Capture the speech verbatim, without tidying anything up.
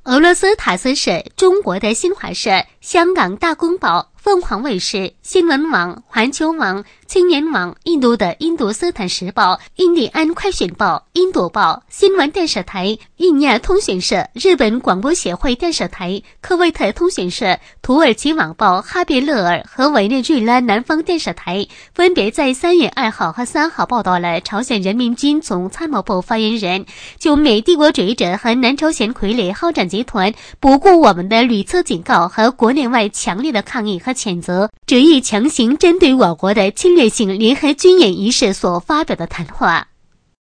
俄罗斯塔斯社、中国的新华社、香港大公报、凤凰卫视、新闻网、环球网、青年网、印度的印度斯坦时报、印第安快讯报、印度报、新闻电视台、印亚通讯社、日本广播协会电视台、科威特通讯社、土耳其网报、哈贝勒尔和委内瑞拉南方电视台分别在三月二号和三号报道了朝鲜人民军总参谋部发言人就美帝国主义者和南朝鲜傀儡好战集团不顾我们的屡次警告和国内外强烈的抗议和谴责，执意强行针对我国的侵略性联合军演一事所发表的谈话。